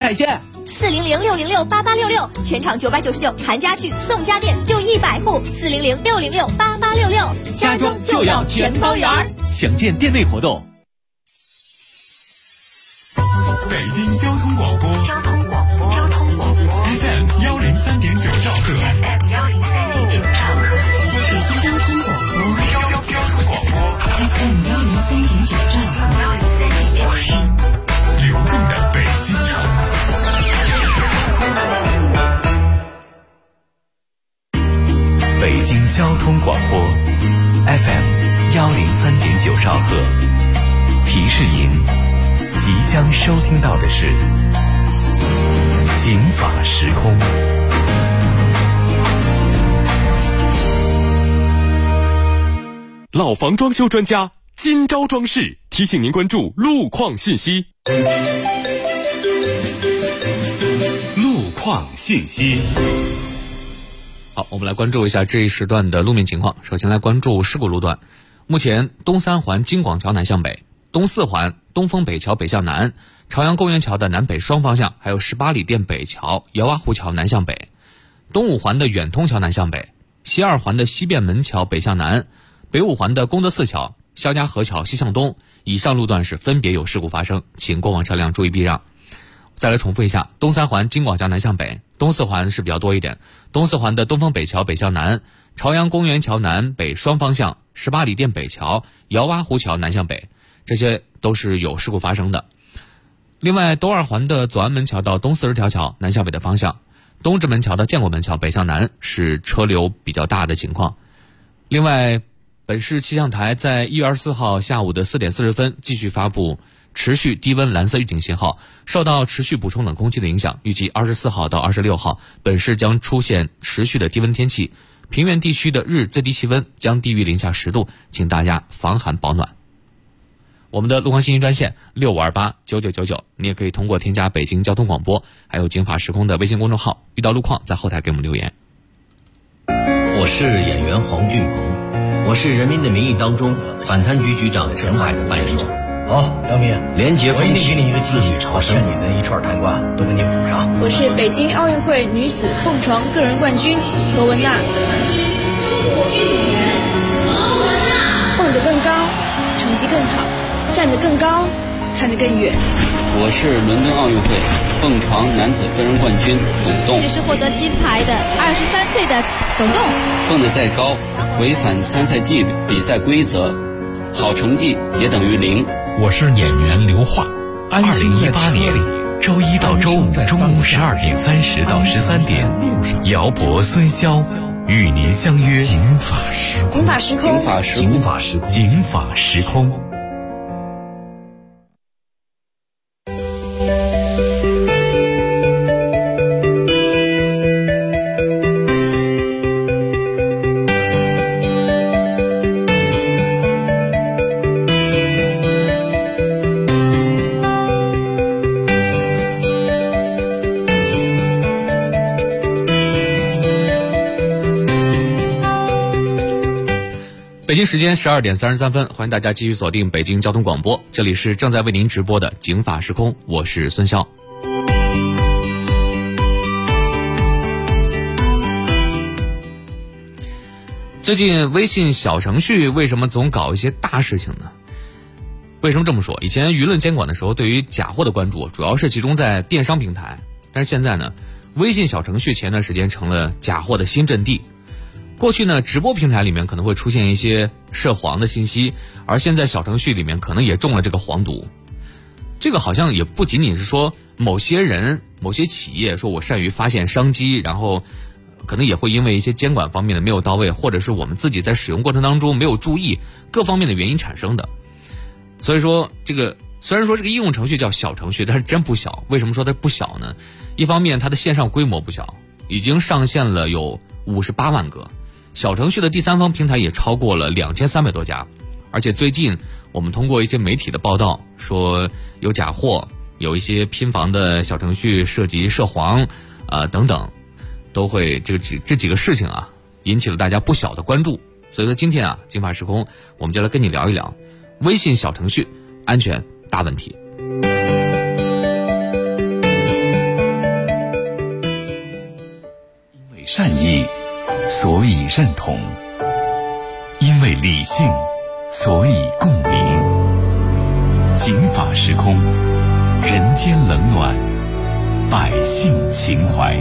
海鲜。 400-606-8866，全场999，谈家具送家电就100户，400-606-8866， 家装就要全包圆儿。详见店内活动。 北京交通广播FM 103.9兆赫。 北京交通广播FM 103.9兆赫。 流动的北京城。 北京交通广播 FM 103.9兆赫。提示您，即将收听到的是警法时空。 老房装修专家金招装饰提醒您关注路况信息。路况信息。 好，我们来关注一下这一时段的路面情况。首先来关注事故路段，目前东三环京广桥南向北、东四环东风北桥北向南、朝阳公园桥的南北双方向，还有18里店北桥、姚洼湖桥南向北、东五环的远通桥南向北、西二环的西便门桥北向南、北五环的功德寺桥、肖家河桥西向东，以上路段是分别有事故发生，请过往车辆注意避让。再来重复一下，东三环京广桥南向北，东四环是比较多一点，东四环的东风北桥北向南、朝阳公园桥南北双方向、18里店北桥、姚洼湖桥南向北，这些都是有事故发生的。另外，东二环的左安门桥到东40条桥南向北的方向，东直门桥到建国门桥北向南是车流比较大的情况。另外，本市气象台在1月24号下午的4点40分继续发布持续低温蓝色预警信号，受到持续补充冷空气的影响，预计24号到26号本市将出现持续的低温天气，平原地区的日最低气温将低于零下10度，请大家防寒保暖。我们的路况信息专线65289999，你也可以通过添加北京交通广播还有警法时空的微信公众号，遇到路况在后台给我们留言。 我是演员黄俊鹏，我是人民的名义当中反贪局局长陈海的扮演者。 好，梁明， 廉洁风气， 给你一个自律朝圣， 你的一串贪官都给你补上。 我是北京奥运会女子蹦床个人冠军何文娜。蹦得更高，成绩更好，站得更高，看得更远。 我是伦敦奥运会蹦床男子个人冠军董栋。 这是获得金牌的23岁的董栋。 蹦得再高，违反参赛纪律、比赛规则，好成绩也等于0。 我是演员刘桦。2018年周一到周五中午12点30到13点，姚博、孙潇与您相约警法时空。 警法时空， 警法时空，警法时空， 警法时空。 北京时间12点33分，欢迎大家继续锁定北京交通广播，这里是正在为您直播的警法时空，我是孙潇。最近微信小程序为什么总搞一些大事情呢？为什么这么说？以前舆论监管的时候，对于假货的关注主要是集中在电商平台，但是现在呢，微信小程序前段时间成了假货的新阵地。过去呢，直播平台里面可能会出现一些涉黄的信息，而现在小程序里面可能也中了这个黄毒。这个好像也不仅仅是说某些人、某些企业说我善于发现商机，然后可能也会因为一些监管方面的没有到位，或者是我们自己在使用过程当中没有注意各方面的原因产生的。所以说这个虽然说这个应用程序叫小程序，但是真不小。为什么说它不小呢？一方面它的线上规模不小，已经上线了有58万个。小程序的第三方平台也超过了2300多家，而且最近我们通过一些媒体的报道说有假货，有一些拼房的小程序涉及涉黄等等，都会这几个事情啊引起了大家不小的关注。所以说今天啊，警法时空我们就来跟你聊一聊微信小程序安全大问题。 善意，所以认同；因为理性，所以共鸣。警法时空，人间冷暖，百姓情怀。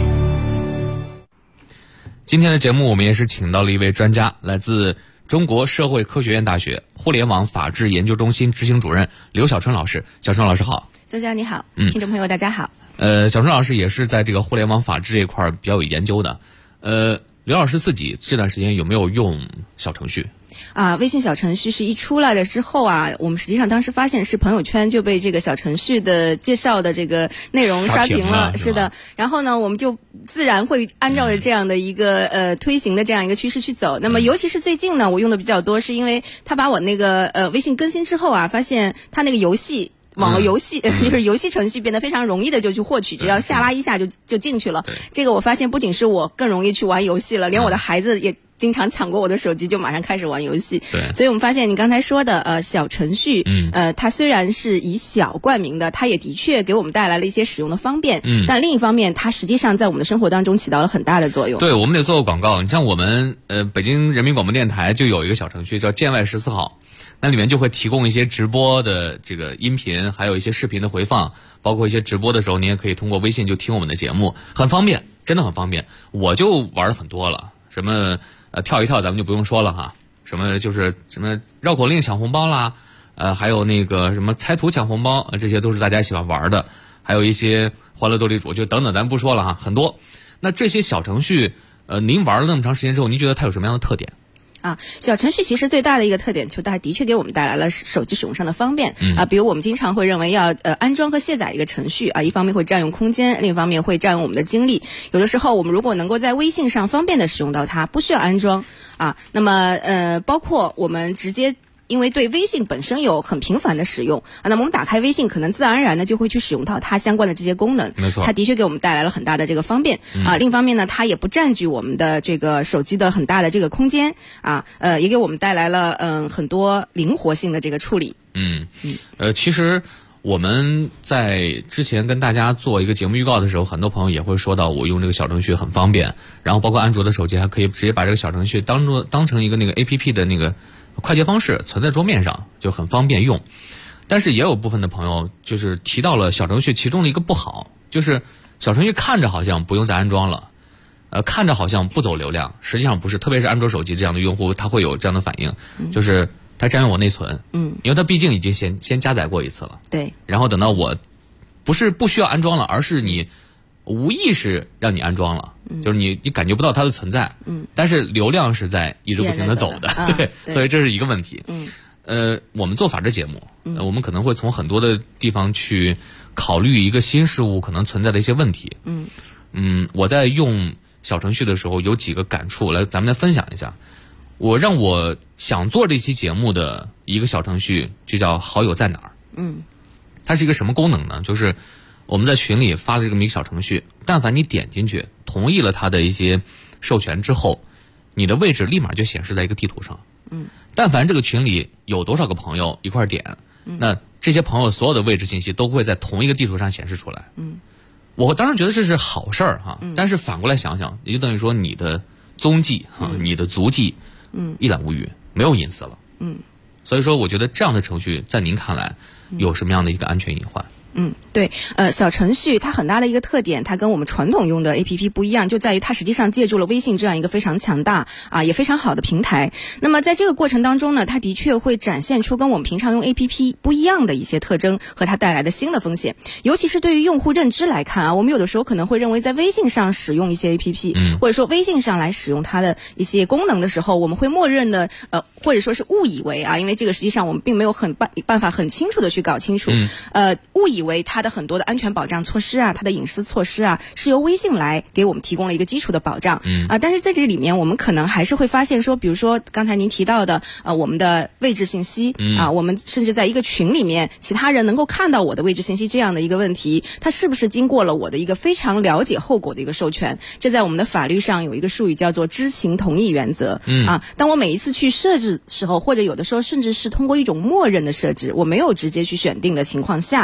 今天的节目我们也是请到了一位专家，来自中国社会科学院大学互联网法治研究中心执行主任刘小春老师。小春老师好。 孙教你好，听众朋友大家好。 小春老师也是在这个互联网法治这一块比较有研究的。刘老师自己这段时间有没有用小程序？ 微信小程序是一出来了之后我们实际上当时发现是朋友圈就被这个小程序的介绍的这个内容刷屏了，是的。然后呢，我们就自然会按照这样的一个推行的这样一个趋势去走。那么尤其是最近呢，我用的比较多，是因为他把我那个微信更新之后发现他那个游戏。网络游戏就是游戏程序变得非常容易的就去获取，只要下拉一下就进去了。这个我发现不仅是我更容易去玩游戏了，连我的孩子也经常抢过我的手机就马上开始玩游戏。对，所以我们发现你刚才说的小程序，它虽然是以小冠名的，它也的确给我们带来了一些使用的方便。但另一方面，它实际上在我们的生活当中起到了很大的作用。 对，我们得做个广告。你像我们北京人民广播电台就有一个小程序叫建外14号。那里面就会提供一些直播的这个音频，还有一些视频的回放，包括一些直播的时候，你也可以通过微信就听我们的节目，很方便，真的很方便。我就玩了很多了，什么跳一跳咱们就不用说了哈，什么就是什么绕口令抢红包啦，还有那个什么猜图抢红包，这些都是大家喜欢玩的，还有一些欢乐斗地主，就等等咱不说了哈，很多。那这些小程序，您玩了那么长时间之后，您觉得它有什么样的特点？ 小程序其实最大的一个特点，就它的确给我们带来了手机使用上的方便比如我们经常会认为要安装和卸载一个程序一方面会占用空间，另一方面会占用我们的精力。有的时候我们如果能够在微信上方便的使用到它，不需要安装那么包括我们直接。因为对微信本身有很频繁的使用那么我们打开微信可能自然而然的就会去使用到它相关的这些功能。 没错， 它的确给我们带来了很大的这个方便另一方面呢，它也不占据我们的这个手机的很大的这个空间也给我们带来了很多灵活性的这个处理。 其实我们在之前跟大家做一个节目预告的时候，很多朋友也会说到我用这个小程序很方便，然后包括安卓的手机还可以直接把这个小程序当成一个那个 APP 的那个快捷方式存在桌面上，就很方便用。但是也有部分的朋友就是提到了小程序其中的一个不好，就是小程序看着好像不用再安装了，看着好像不走流量，实际上不是。特别是安卓手机这样的用户，他会有这样的反应，就是它占用我内存，因为它毕竟已经先加载过一次了， 对。 然后等到我不需要安装了，而是你无意识让你安装了，就是你感觉不到它的存在，但是流量是在一直不停的走的，对，所以这是一个问题。我们做法制节目，我们可能会从很多的地方去考虑一个新事物可能存在的一些问题。我在用小程序的时候有几个感触，咱们来分享一下。让我想做这期节目的一个小程序就叫好友在哪儿。它是一个什么功能呢？就是我们在群里发了这么一个小程序，但凡你点进去同意了它的一些授权之后，你的位置立马就显示在一个地图上。但凡这个群里有多少个朋友一块点，那这些朋友所有的位置信息都会在同一个地图上显示出来。我当然觉得这是好事儿但是反过来想想，也就等于说你的踪迹你的足迹一览无余，没有隐私了。所以说我觉得这样的程序在您看来有什么样的一个安全隐患？ 对，小程序它很大的一个特点，它跟我们传统用的 APP 不一样，就在于它实际上借助了微信这样一个非常强大也非常好的平台。那么在这个过程当中呢，它的确会展现出跟我们平常用 APP 不一样的一些特征和它带来的新的风险。尤其是对于用户认知来看我们有的时候可能会认为在微信上使用一些 APP，或者说微信上来使用它的一些功能的时候，我们会默认的或者说是误以为因为这个实际上我们并没有办法很清楚的去搞清楚，误以为它的很多的安全保障措施它的隐私措施是由微信来给我们提供了一个基础的保障但是在这里面我们可能还是会发现说，比如说刚才您提到的我们的位置信息我们甚至在一个群里面其他人能够看到我的位置信息这样的一个问题，它是不是经过了我的一个非常了解后果的一个授权？这在我们的法律上有一个术语叫做知情同意原则当我每一次去设置时候，或者有的时候甚至是通过一种默认的设置，我没有直接去选定的情况下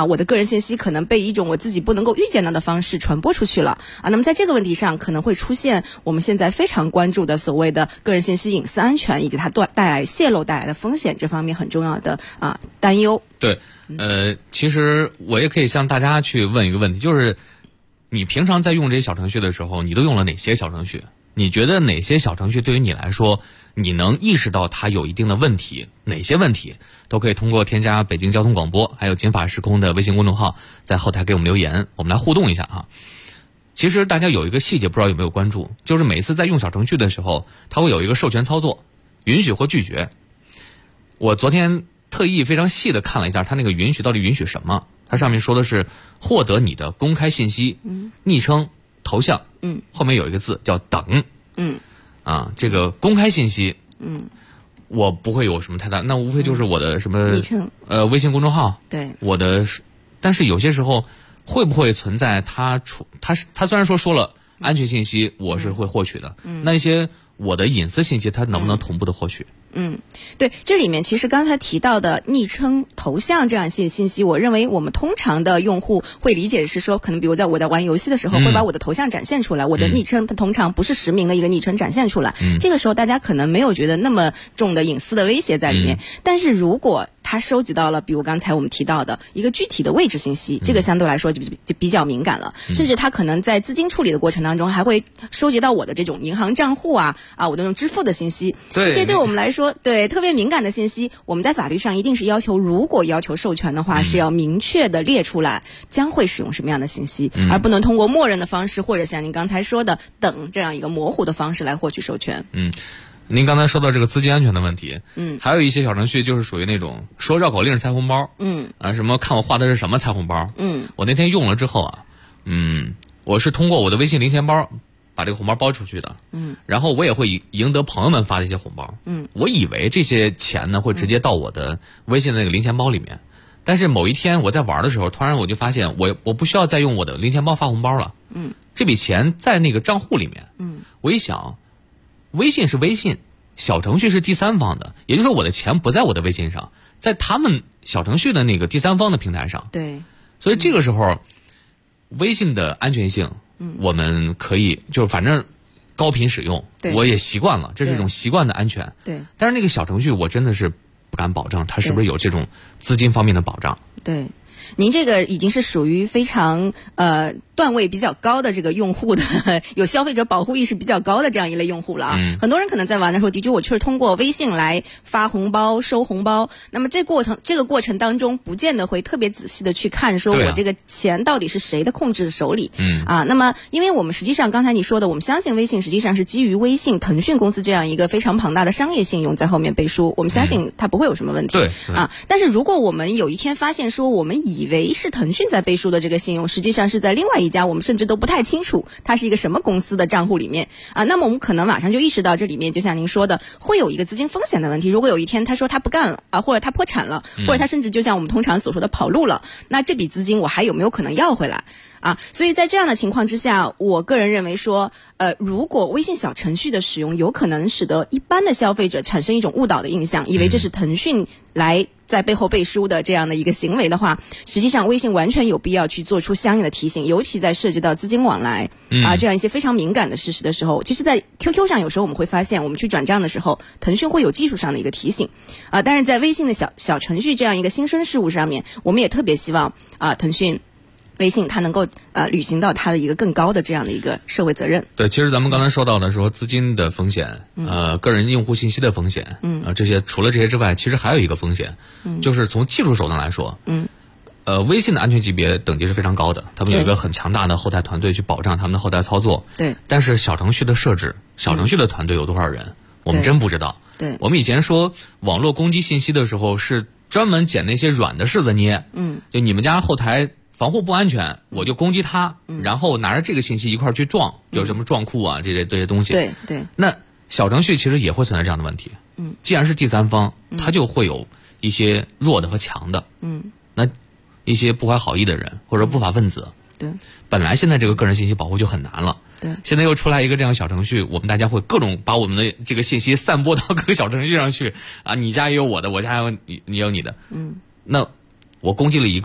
我的个人信息可能被一种我自己不能够预见到的方式传播出去了啊。那么在这个问题上，可能会出现我们现在非常关注的所谓的个人信息隐私安全以及它带来泄露带来的风险这方面很重要的担忧。 对，其实我也可以向大家去问一个问题，就是你平常在用这些小程序的时候，你都用了哪些小程序？你觉得哪些小程序对于你来说，你能意识到它有一定的问题？哪些问题都可以通过添加北京交通广播还有金法时空的微信公众号，在后台给我们留言，我们来互动一下哈。其实大家有一个细节不知道有没有关注，就是每次在用小程序的时候，它会有一个授权操作，允许或拒绝。我昨天特意非常细的看了一下它那个允许到底允许什么，它上面说的是获得你的公开信息，昵称、头像，后面有一个字叫等，这个公开信息，我不会有什么太大，那无非就是我的什么昵称， 微信公众号， 对， 我的，但是有些时候会不会存在它虽然说了安全信息我是会获取的，那一些我的隐私信息它能不能同步的获取？ 对，这里面其实刚才提到的昵称、头像这样一些信息，我认为我们通常的用户会理解的是说，可能比如在我在玩游戏的时候，会把我的头像展现出来，我的昵称它通常不是实名的一个昵称展现出来，这个时候大家可能没有觉得那么重的隐私的威胁在里面，但是如果它收集到了，比如刚才我们提到的一个具体的位置信息，这个相对来说就比较敏感了，甚至它可能在资金处理的过程当中，还会收集到我的这种银行账户我的这种支付的信息，这些对我们来说，对特别敏感的信息，我们在法律上一定是要求，如果要求授权的话，是要明确的列出来将会使用什么样的信息，而不能通过默认的方式，或者像您刚才说的等这样一个模糊的方式来获取授权。 您刚才说到这个资金安全的问题，还有一些小程序就是属于那种说绕口令猜红包，什么看我画的是什么猜红包，我那天用了之后我是通过我的微信零钱包把这个红包包出去的，然后我也会赢得朋友们发的一些红包，我以为这些钱呢会直接到我的微信的那个零钱包里面，但是某一天我在玩的时候，突然我就发现我不需要再用我的零钱包发红包了，这笔钱在那个账户里面，我一想，微信是微信，小程序是第三方的，也就是说我的钱不在我的微信上，在他们小程序的那个第三方的平台上， 对， 所以这个时候微信的安全性，我们可以就是反正高频使用，我也习惯了，这是一种习惯的安全， 对， 但是那个小程序我真的是不敢保证它是不是有这种资金方面的保障。 对，您这个已经是属于非常段位比较高的这个用户的有消费者保护意识比较高的这样一类用户了啊。很多人可能在玩的时候，的确我确实通过微信来发红包、收红包。那么这个过程当中，不见得会特别仔细的去看，说我这个钱到底是谁的控制手里那么因为我们实际上刚才你说的，我们相信微信实际上是基于微信、腾讯公司这样一个非常庞大的商业信用在后面背书，我们相信它不会有什么问题。但是如果我们有一天发现说，我们以为是腾讯在背书的这个信用，实际上是在另外一家我们甚至都不太清楚它是一个什么公司的账户里面那么我们可能马上就意识到这里面就像您说的会有一个资金风险的问题。如果有一天他说他不干了或者他破产了，或者他甚至就像我们通常所说的跑路了，那这笔资金我还有没有可能要回来所以在这样的情况之下，我个人认为说如果微信小程序的使用有可能使得一般的消费者产生一种误导的印象，以为这是腾讯来在背后背书的这样的一个行为的话，实际上微信完全有必要去做出相应的提醒，尤其在涉及到资金往来这样一些非常敏感的事实的时候，其实在 QQ 上有时候我们会发现，我们去转账的时候，腾讯会有技术上的一个提醒但是在微信的小程序这样一个新生事物上面，我们也特别希望腾讯微信它能够履行到它的一个更高的这样的一个社会责任。 对，其实咱们刚才说到的说资金的风险，个人用户信息的风险，这些除了这些之外，其实还有一个风险，就是从技术手段来说，微信的安全级别等级是非常高的，他们有一个很强大的后台团队去保障他们的后台操作。 对， 但是小程序的设置，小程序的团队有多少人，我们真不知道。 对， 我们以前说网络攻击信息的时候，是专门捡那些软的柿子捏，就你们家后台防护不安全，我就攻击它，然后拿着这个信息一块儿去撞，有什么撞库啊这些东西。 对， 那小程序其实也会存在这样的问题。既然是第三方，它就会有一些弱的和强的。那一些不怀好意的人或者不法分子， 对， 本来现在这个个人信息保护就很难了。 对， 现在又出来一个这样小程序，我们大家会各种把我们的这个信息散播到各个小程序上去你家也有我的，我家也有你有你的。那我攻击了一个，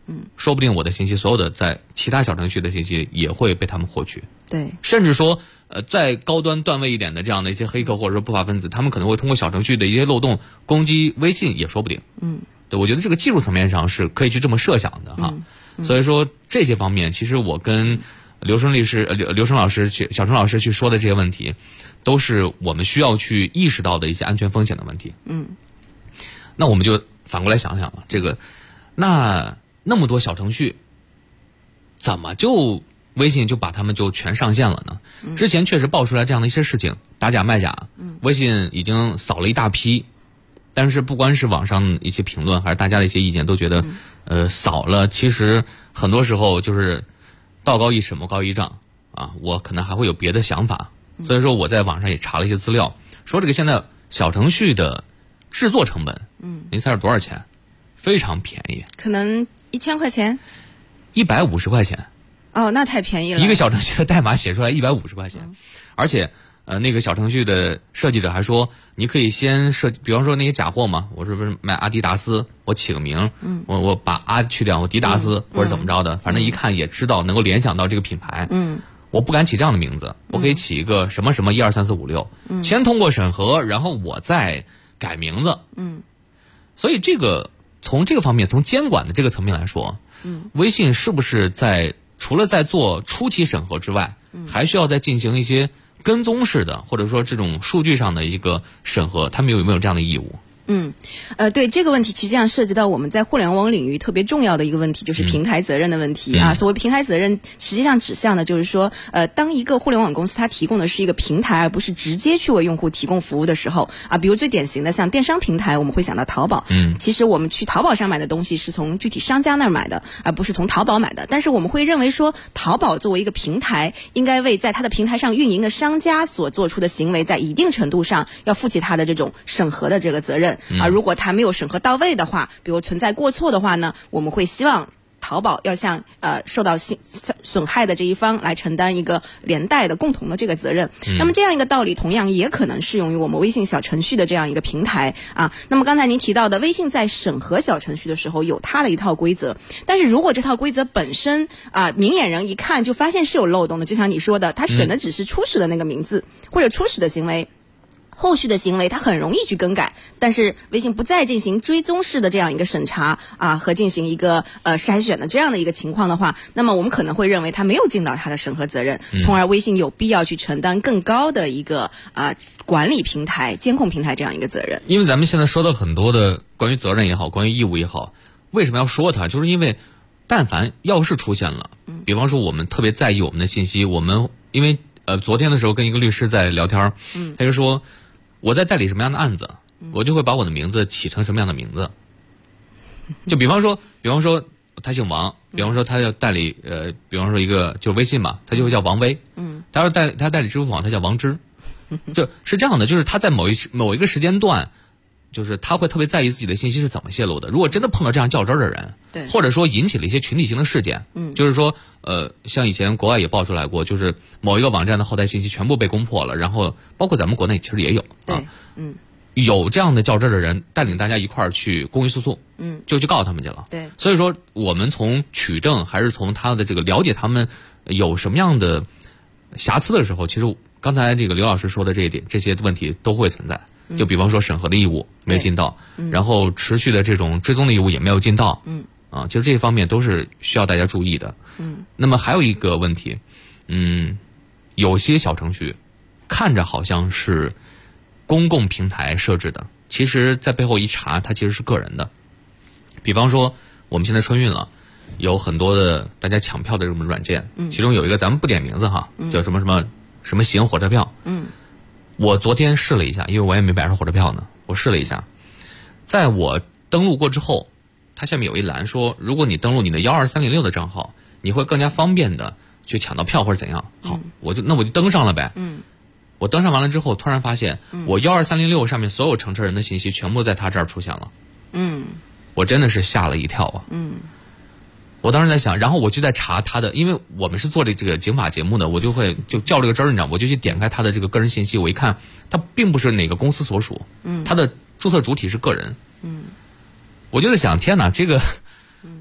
说不定我的信息所有的在其他小程序的信息也会被他们获取。 对， 甚至说再高端段位一点的这样的一些黑客或者说不法分子，他们可能会通过小程序的一些漏洞攻击微信也说不定。对，我觉得这个技术层面上是可以去这么设想的哈。所以说这些方面，其实我跟刘生老师、小陈老师去说的这些问题，都是我们需要去意识到的一些安全风险的问题。那我们就反过来想想了，这个那么多小程序，怎么就微信就把他们就全上线了呢？之前确实爆出来这样的一些事情，打假卖假，微信已经扫了一大批。但是不管是网上一些评论还是大家的一些意见，都觉得扫了其实很多时候就是道高一尺魔高一丈啊，我可能还会有别的想法。所以说我在网上也查了一些资料，说这个现在小程序的制作成本，您猜是多少钱？非常便宜， 可能1000块钱 ，150块钱。 哦，那太便宜了。 一个小程序的代码写出来150块钱，而且那个小程序的设计者还说，你可以先比方说那些假货嘛，我是不是卖阿迪达斯，我起个名，我把阿去掉，我迪达斯或者怎么着的，反正一看也知道，能够联想到这个品牌。我不敢起这样的名字，我可以起一个什么什么1、2、3、4、5、6，先通过审核，然后我再改名字。所以这个从这个方面，从监管的这个层面来说，微信是不是除了在做初期审核之外，还需要再进行一些跟踪式的，或者说这种数据上的一个审核，他们有没有这样的义务？ 对这个问题，实际上涉及到我们在互联网领域特别重要的一个问题，就是平台责任的问题啊。所谓平台责任，实际上指向的就是说，当一个互联网公司它提供的是一个平台，而不是直接去为用户提供服务的时候啊，比如最典型的像电商平台，我们会想到淘宝。其实我们去淘宝上买的东西是从具体商家那儿买的，而不是从淘宝买的。但是我们会认为说，淘宝作为一个平台，应该为在它的平台上运营的商家所做出的行为，在一定程度上要负起它的这种审核的这个责任。如果它没有审核到位的话，比如存在过错的话呢，我们会希望淘宝要向受到损害的这一方来承担一个连带的共同的这个责任。那么这样一个道理同样也可能适用于我们微信小程序的这样一个平台啊。那么刚才您提到的微信在审核小程序的时候有它的一套规则，但是如果这套规则本身明眼人一看就发现是有漏洞的，就像你说的，它审的只是初始的那个名字或者初始的行为，后续的行为它很容易去更改，但是微信不再进行追踪式的这样一个审查和进行一个筛选的这样的一个情况的话，那么我们可能会认为它没有尽到它的审核责任，从而微信有必要去承担更高的一个管理平台、监控平台这样一个责任。 因为咱们现在说到很多的关于责任也好，关于义务也好，为什么要说它？就是因为但凡要是出现了，比方说我们特别在意我们的信息，我们因为昨天的时候跟一个律师在聊天，他就说我在代理什么样的案子，我就会把我的名字起成什么样的名字。就比方说他姓王，比方说他要代理比方说一个就是微信嘛，他就会叫王威。他要他代理支付宝，他叫王之。就是这样的，就是他在某一个时间段，就是他会特别在意自己的信息是怎么泄露的。如果真的碰到这样较真儿的人， 对， 或者说引起了一些群体性的事件，就是说像以前国外也爆出来过，就是某一个网站的后台信息全部被攻破了，然后包括咱们国内其实也有啊，有这样的较真儿的人带领大家一块儿去公益诉讼，就去告他们去了。 对， 所以说我们从取证还是从他的这个了解他们有什么样的瑕疵的时候，其实刚才这个刘老师说的这些问题都会存在。就比方说审核的义务没有尽到，然后持续的这种追踪的义务也没有尽到，其实这些方面都是需要大家注意的。那么还有一个问题，有些小程序看着好像是公共平台设置的，其实在背后一查，它其实是个人的。比方说我们现在春运了，有很多的大家抢票的这种软件，其中有一个咱们不点名字哈，叫什么行火车票。我昨天试了一下，因为我也没买上火车票呢，我试了一下，在我登录过之后，它下面有一栏说，如果你登录你的12306的账号，你会更加方便的去抢到票或者怎样。好，我就登上了呗。我登上完了之后，突然发现我12306上面所有乘车人的信息全部在他这儿出现了。我真的是吓了一跳啊。我当时在想，然后我就在查他的，因为我们是做这个警法节目的，我就较这个真儿，你知道，我就去点开他的这个个人信息，我一看，他并不是哪个公司所属，他的注册主体是个人，我就在想，天哪，这个，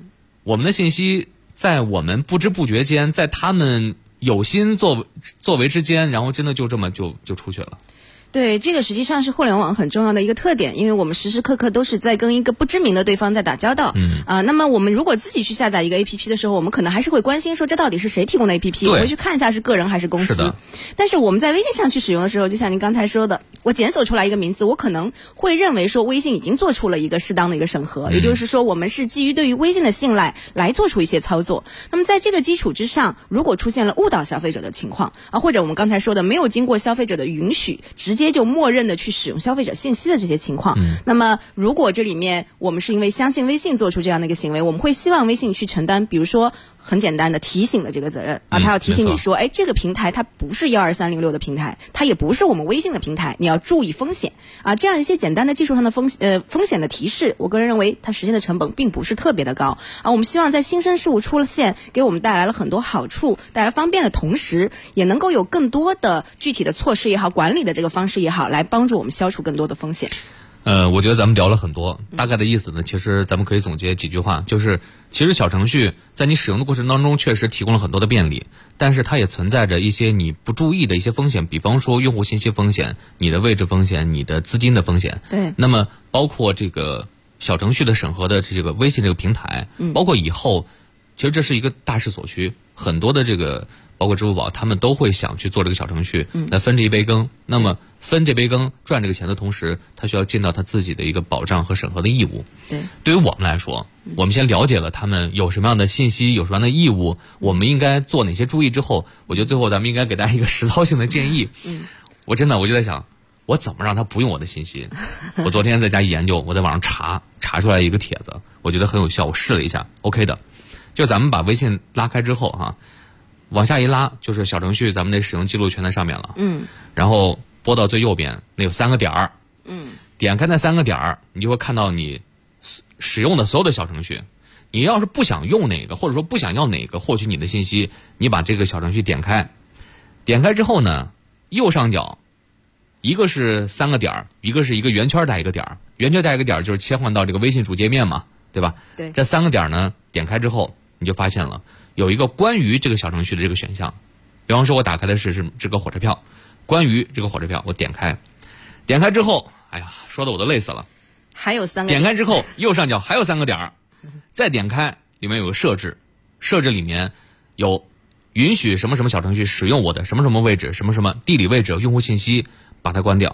我们的信息在我们不知不觉间，在他们有心作为之间，然后真的就这么就出去了。 对，这个实际上是互联网很重要的一个特点，因为我们时时刻刻都是在跟一个不知名的对方在打交道。那么我们如果自己去下载一个 APP 的时候，我们可能还是会关心说这到底是谁提供的 APP， 我会去看一下是个人还是公司。但是我们在微信上去使用的时候，就像您刚才说的，我检索出来一个名字，我可能会认为说微信已经做出了一个适当的一个审核，也就是说我们是基于对于微信的信赖来做出一些操作。那么在这个基础之上，如果出现了误导消费者的情况或者我们刚才说的没有经过消费者的允许，直接就默认的去使用消费者信息的这些情况，那么如果这里面我们是因为相信微信做出这样的一个行为，我们会希望微信去承担，比如说很简单的提醒的这个责任他要提醒你说，这个平台它不是12306的平台，它也不是我们微信的平台，你要注意风险这样一些简单的技术上的风险的提示，我个人认为它实现的成本并不是特别的高我们希望在新生事物出现给我们带来了很多好处，带来方便的同时，也能够有更多的具体的措施也好，管理的这个方式也好，来帮助我们消除更多的风险。 我觉得咱们聊了很多，大概的意思呢，其实咱们可以总结几句话，就是其实小程序在你使用的过程当中确实提供了很多的便利，但是它也存在着一些你不注意的一些风险，比方说用户信息风险、你的位置风险、你的资金的风险。 对。 那么包括这个小程序的审核的这个微信这个平台，包括以后，其实这是一个大势所趋，很多的这个包括支付宝，他们都会想去做这个小程序，来分这一杯羹。那么分这杯羹赚这个钱的同时，他需要尽到他自己的一个保障和审核的义务。对于我们来说，我们先了解了他们有什么样的信息，有什么样的义务，我们应该做哪些注意之后，我觉得最后咱们应该给大家一个实操性的建议。我就在想，我怎么让他不用我的信息？我昨天在家一研究，我在网上查出来一个帖子，我觉得很有效，我试了一下 ，OK 的。就咱们把微信拉开之后往下一拉，就是小程序咱们的使用记录全在上面了。然后拨到最右边，那有3个点儿。点开那3个点儿，你就会看到你使用的所有的小程序。你要是不想用哪个，或者说不想要哪个获取你的信息，你把这个小程序点开。点开之后呢，右上角一个是3个点儿，一个是一个圆圈带一个点儿。圆圈带一个点儿就是切换到这个微信主界面嘛，对吧？ 对。 这3个点儿呢，点开之后你就发现了有一个关于这个小程序的这个选项。比方说我打开的是这个火车票，关于这个火车票，我点开之后，说的我都累死了。 还有3个点开之后，右上角还有3个点儿，再点开里面有个设置，设置里面有允许什么什么小程序使用我的什么什么位置、什么什么地理位置、用户信息，把它关掉。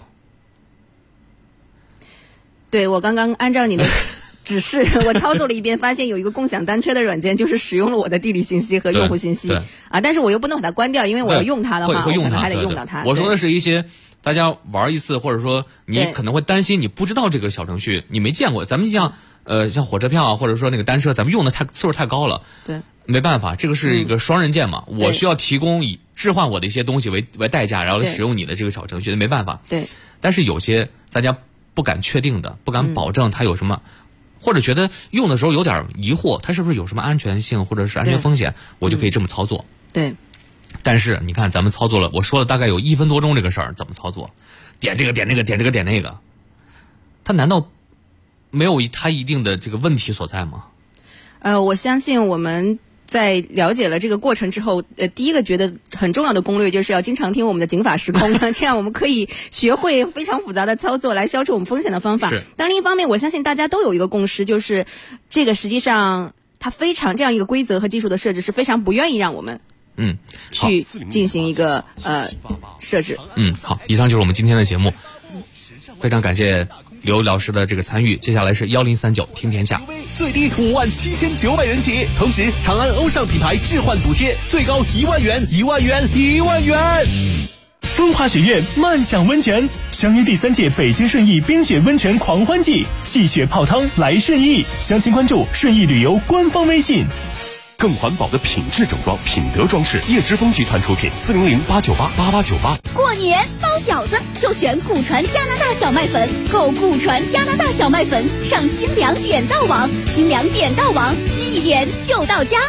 对，我刚刚按照你的指示，我操作了一遍，发现有一个共享单车的软件，就是使用了我的地理信息和用户信息但是我又不能把它关掉，因为我要用它的话，我可能还得用到它。 我说的是一些大家玩一次，或者说你可能会担心你不知道这个小程序，你没见过。咱们像火车票或者说那个单车，咱们用的次数太高了。 对， 没办法，这个是一个双刃剑嘛。我需要提供以置换我的一些东西为代价，然后来使用你的这个小程序，没办法。 对。 但是有些大家不敢确定的，不敢保证它有什么。或者觉得用的时候有点疑惑，它是不是有什么安全性或者是安全风险，我就可以这么操作。 对。 但是你看咱们操作了，我说了大概有1分多钟这个事儿怎么操作，点这个点那个点这个点那个，它难道没有它一定的这个问题所在吗？ 我相信我们在了解了这个过程之后，第一个觉得很重要的攻略就是要经常听我们的警法时空，这样我们可以学会非常复杂的操作来消除我们风险的方法。但另一方面，我相信大家都有一个共识，就是这个实际上它非常这样一个规则和技术的设置是非常不愿意让我们去进行一个设置。 好，以上就是我们今天的节目，非常感谢刘老师的这个参与。接下来是1039听天下， 最低57900元起，同时长安欧尚品牌置换补贴最高1万元，1万元，1万元。 风华雪苑漫享温泉，相约第3届北京顺义冰雪温泉狂欢季，戏雪泡汤来顺义，详情关注顺义旅游官方微信。 更环保的品质整装，品德装饰，叶之峰集团出品，400-898-8898。 过年包饺子就选顾传加拿大小麦粉，购顾传加拿大小麦粉上清凉点到网，清凉点到网，一点就到家。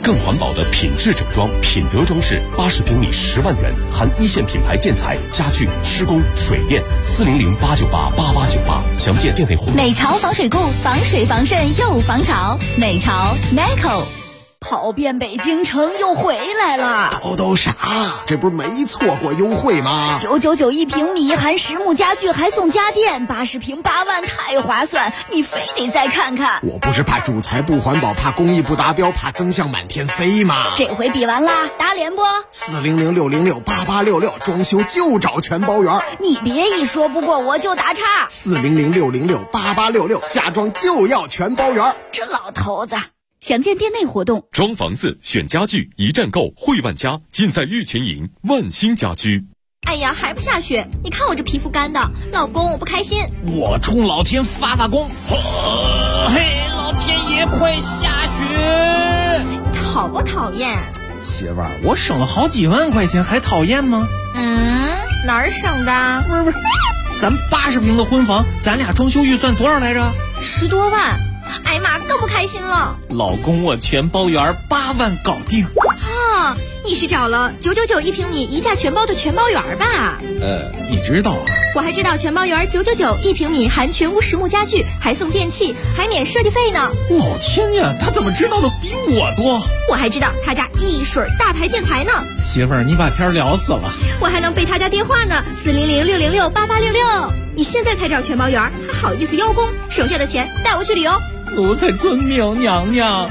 更环保的品质整装，品德装饰80平米10万元，含一线品牌建材、家具、施工、水电。400-898-8898，详见店内活动。 美潮防水固，防水防渗又防潮。美潮 Neco。 跑遍北京城又回来了， 都啥？这不是没错过优惠吗 ？999一平米，含实木家具还送家电，80平8万，太划算！你非得再看看。 我不是怕主材不环保，怕工艺不达标，怕增项满天飞吗？ 这回比完啦，打脸不 ？400-606-8866，装修就找全包圆。 你别一说不过我就打岔。 400-606-8866，家装就要全包圆。 这老头子。详见店内活动。 装房子选家具，一站购汇万家，尽在玉群营万兴家居。 哎呀，还不下雪？你看我这皮肤干的，老公我不开心。 我冲老天发功。嘿，老天爷快下雪！ 讨不讨厌？ 媳妇儿，我省了好几万块钱，还讨厌吗？ 哪儿省的？ 不是，咱80平的婚房，咱俩装修预算多少来着 ？10多万。哎呀妈，更不开心了。 老公，我全包圆，8万搞定。 哈，你是找了999一平米一价全包的全包圆吧？ 你知道啊？ 我还知道全包圆999一平米，含全屋实木家具，还送电器，还免设计费呢。 老天呀，他怎么知道的比我多？ 我还知道他家一水大牌建材呢。 媳妇儿，你把天聊死了。 我还能背他家电话呢，400-606-8866。你现在才找全包圆，还好意思邀功？省下的钱带我去旅游。 奴才遵命，娘娘。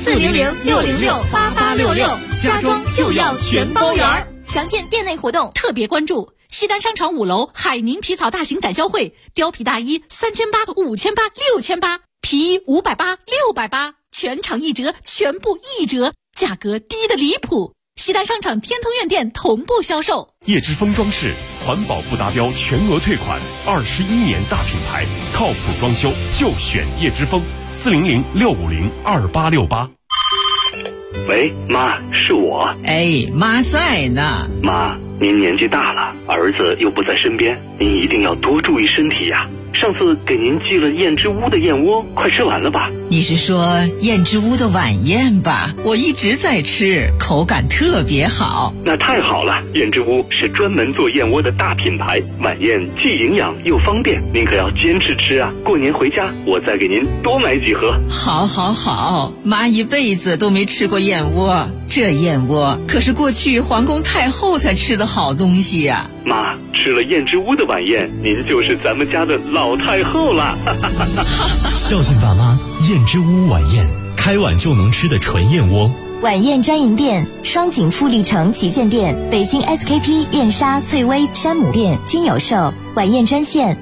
400-606-8866，家装就要全包圆。详见店内活动。 特别关注西单商场5楼海宁皮草大型展销会，貂皮大衣3800、5800、6800，皮衣580、680，全场1折，全部1折，价格低的离谱。西单商场天通苑店同步销售。 叶之峰装饰，环保不达标全额退款，21年大品牌，靠谱装修就选叶之峰。400-650-2868。 喂，妈，是我。 哎，妈在呢。 妈，您年纪大了，儿子又不在身边，您一定要多注意身体呀。上次给您寄了燕之屋的燕窝，快吃完了吧？ 你是说燕之屋的晚宴吧？我一直在吃，口感特别好。 那太好了，燕之屋是专门做燕窝的大品牌，晚宴既营养又方便，您可要坚持吃啊！过年回家我再给您多买几盒。 好，好，好，妈一辈子都没吃过燕窝，这燕窝可是过去皇宫太后才吃的好东西呀。 妈，吃了燕之屋的晚宴，您就是咱们家的老太后了。 孝敬爸妈，燕之屋晚宴，开碗就能吃的纯燕窝。 晚宴专营店：双井富力城旗舰店、北京 SKP、燕莎、翠微、山姆店均有售。晚宴专线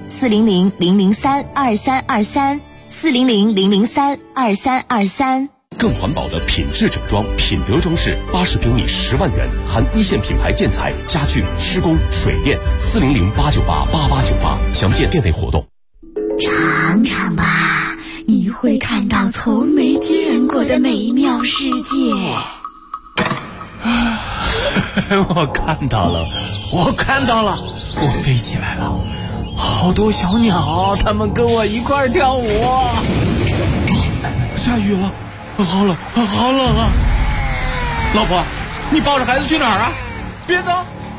：400-003-2323 400-003-2323。 更环保的品质整装，品德装饰80平米10万元，含一线品牌建材、家具、施工、水电。400-898-8898，详见店内活动。 尝尝吧，你会看到从没见过的美妙世界。 我看到了，我飞起来了，好多小鸟，它们跟我一块跳舞。下雨了。好冷啊！老婆，你抱着孩子去哪儿啊？别走！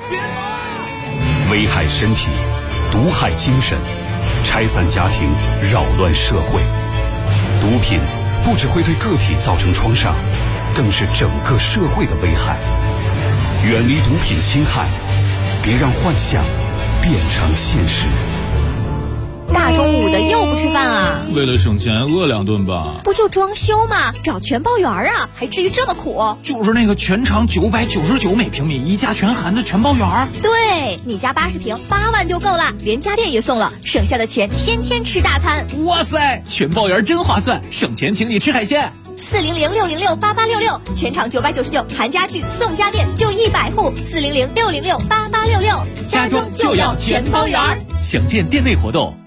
危害身体，毒害精神，拆散家庭，扰乱社会。毒品不只会对个体造成创伤，更是整个社会的危害。远离毒品侵害，别让幻想变成现实。 大中午的又不吃饭啊？ 为了省钱饿2顿吧。 不就装修吗？找全包圆啊，还至于这么苦？ 就是那个全长999每平米，一价全含的全包圆。 对，你家80平8万就够了，连家电也送了，省下的钱天天吃大餐。 哇塞，全包圆真划算，省钱请你吃海鲜。 400-606-8866，全场999，含家具送家电，就100户。400-606-8866， 家装就要全包圆。详见店内活动。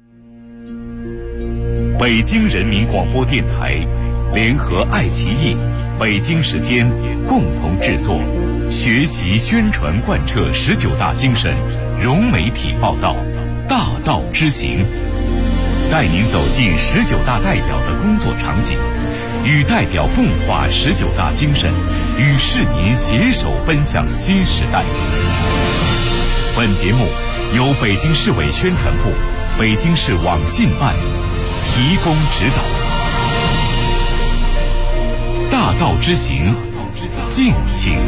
北京人民广播电台联合爱奇艺、北京时间共同制作，学习宣传贯彻19大精神，融媒体报道，大道之行，带您走进19大代表的工作场景， 与代表共话19大精神，与市民携手奔向新时代。本节目由北京市委宣传部、北京市网信办提供指导。大道之行，敬请